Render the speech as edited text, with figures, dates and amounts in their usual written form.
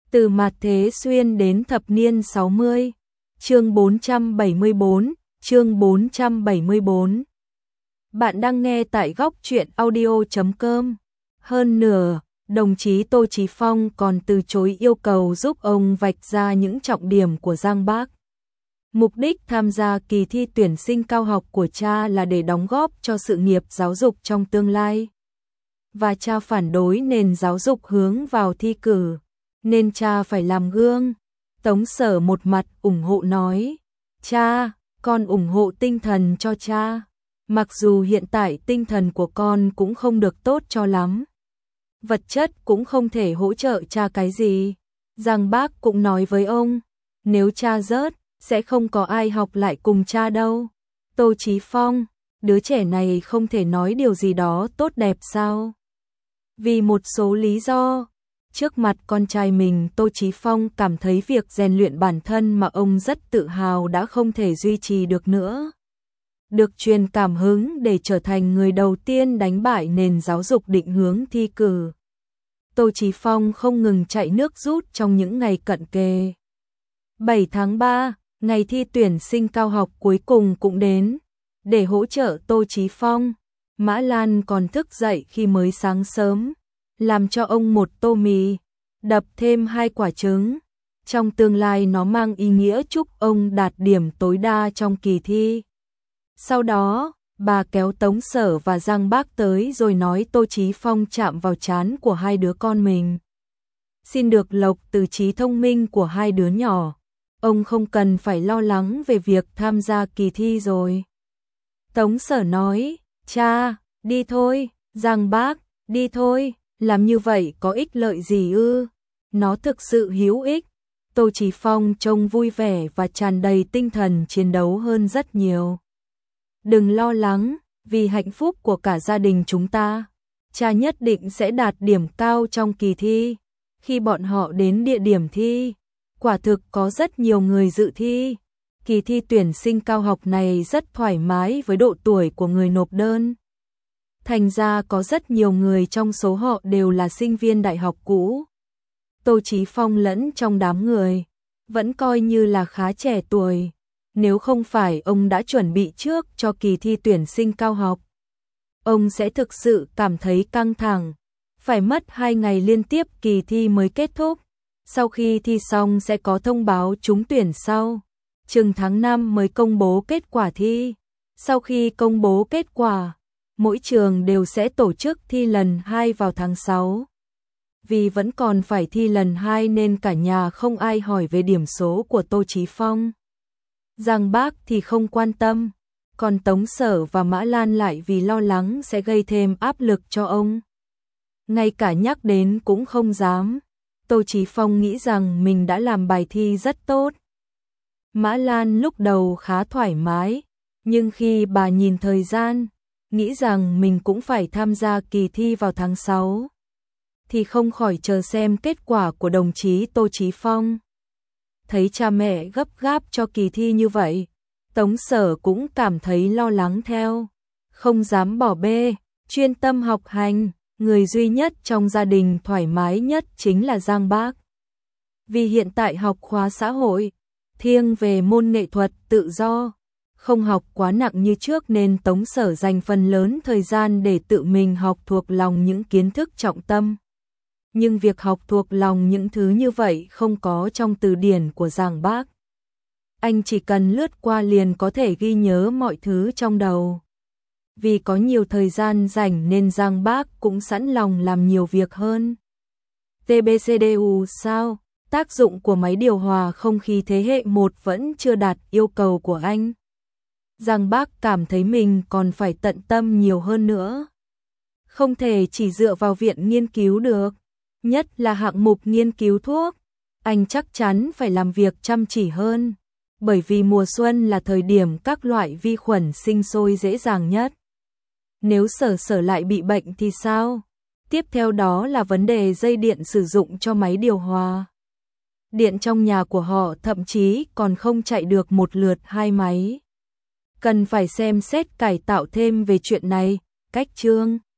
Từ mạt thế xuyên đến thập niên 60. Chương 474, chương 474. Bạn đang nghe tại góc truyện audio.com. Hơn nữa, đồng chí Tô Chí Phong còn từ chối yêu cầu giúp ông vạch ra những trọng điểm của Giang Bác. Mục đích tham gia kỳ thi tuyển sinh cao học của cha là để đóng góp cho sự nghiệp giáo dục trong tương lai. Và cha phản đối nền giáo dục hướng vào thi cử, nên cha phải làm gương. Tống Sở một mặt ủng hộ nói, cha, con ủng hộ tinh thần cho cha. Mặc dù hiện tại tinh thần của con cũng không được tốt cho lắm. Vật chất cũng không thể hỗ trợ cha cái gì. Giang Bác cũng nói với ông, nếu cha rớt, sẽ không có ai học lại cùng cha đâu. Tô Chí Phong, đứa trẻ này không thể nói điều gì đó tốt đẹp sao? Vì một số lý do, trước mặt con trai mình Tô Chí Phong cảm thấy việc rèn luyện bản thân mà ông rất tự hào đã không thể duy trì được nữa. Được truyền cảm hứng để trở thành người đầu tiên đánh bại nền giáo dục định hướng thi cử. Tô Chí Phong không ngừng chạy nước rút trong những ngày cận kề. 7 tháng 3, ngày thi tuyển sinh cao học cuối cùng cũng đến. Để hỗ trợ Tô Chí Phong, Mã Lan còn thức dậy khi mới sáng sớm, làm cho ông một tô mì, đập thêm 2 quả trứng. Trong tương lai nó mang ý nghĩa chúc ông đạt điểm tối đa trong kỳ thi. Sau đó, bà kéo Tống Sở và Giang Bác tới rồi nói Tô Chí Phong chạm vào trán của hai đứa con mình. Xin được lộc từ trí thông minh của hai đứa nhỏ. Ông không cần phải lo lắng về việc tham gia kỳ thi rồi. Tống Sở nói, cha, đi thôi. Giang Bác, đi thôi. Làm như vậy có ích lợi gì ư? Nó thực sự hữu ích. Tô Chí Phong trông vui vẻ và tràn đầy tinh thần chiến đấu hơn rất nhiều. Đừng lo lắng, vì hạnh phúc của cả gia đình chúng ta, cha nhất định sẽ đạt điểm cao trong kỳ thi. Khi bọn họ đến địa điểm thi, quả thực có rất nhiều người dự thi. Kỳ thi tuyển sinh cao học này rất thoải mái với độ tuổi của người nộp đơn. Thành ra có rất nhiều người trong số họ đều là sinh viên đại học cũ. Tô Chí Phong lẫn trong đám người, vẫn coi như là khá trẻ tuổi. Nếu không phải ông đã chuẩn bị trước cho kỳ thi tuyển sinh cao học, ông sẽ thực sự cảm thấy căng thẳng. Phải mất 2 ngày liên tiếp kỳ thi mới kết thúc. Sau khi thi xong sẽ có thông báo trúng tuyển sau. Chừng tháng 5 mới công bố kết quả thi. Sau khi công bố kết quả, mỗi trường đều sẽ tổ chức thi lần 2 vào tháng 6. Vì vẫn còn phải thi lần 2 nên cả nhà không ai hỏi về điểm số của Tô Chí Phong. Giang Bác thì không quan tâm, còn Tống Sở và Mã Lan lại vì lo lắng sẽ gây thêm áp lực cho ông. Ngay cả nhắc đến cũng không dám. Tô Chí Phong nghĩ rằng mình đã làm bài thi rất tốt. Mã Lan lúc đầu khá thoải mái, nhưng khi bà nhìn thời gian, nghĩ rằng mình cũng phải tham gia kỳ thi vào tháng 6, thì không khỏi chờ xem kết quả của đồng chí Tô Chí Phong. Thấy cha mẹ gấp gáp cho kỳ thi như vậy, Tống Sở cũng cảm thấy lo lắng theo. Không dám bỏ bê, chuyên tâm học hành, người duy nhất trong gia đình thoải mái nhất chính là Giang Bác. Vì hiện tại học khóa xã hội, thiêng về môn nghệ thuật tự do, không học quá nặng như trước nên Tống Sở dành phần lớn thời gian để tự mình học thuộc lòng những kiến thức trọng tâm. Nhưng việc học thuộc lòng những thứ như vậy không có trong từ điển của Giang Bác. Anh chỉ cần lướt qua liền có thể ghi nhớ mọi thứ trong đầu. Vì có nhiều thời gian rảnh nên Giang Bác cũng sẵn lòng làm nhiều việc hơn. TBCDU sao? Tác dụng của máy điều hòa không khí thế hệ 1 vẫn chưa đạt yêu cầu của anh. Giang Bác cảm thấy mình còn phải tận tâm nhiều hơn nữa. Không thể chỉ dựa vào viện nghiên cứu được. Nhất là hạng mục nghiên cứu thuốc, anh chắc chắn phải làm việc chăm chỉ hơn, bởi vì mùa xuân là thời điểm các loại vi khuẩn sinh sôi dễ dàng nhất. Nếu Sở lại bị bệnh thì sao? Tiếp theo đó là vấn đề dây điện sử dụng cho máy điều hòa. Điện trong nhà của họ thậm chí còn không chạy được một lượt 2 máy. Cần phải xem xét cải tạo thêm về chuyện này. Cách chương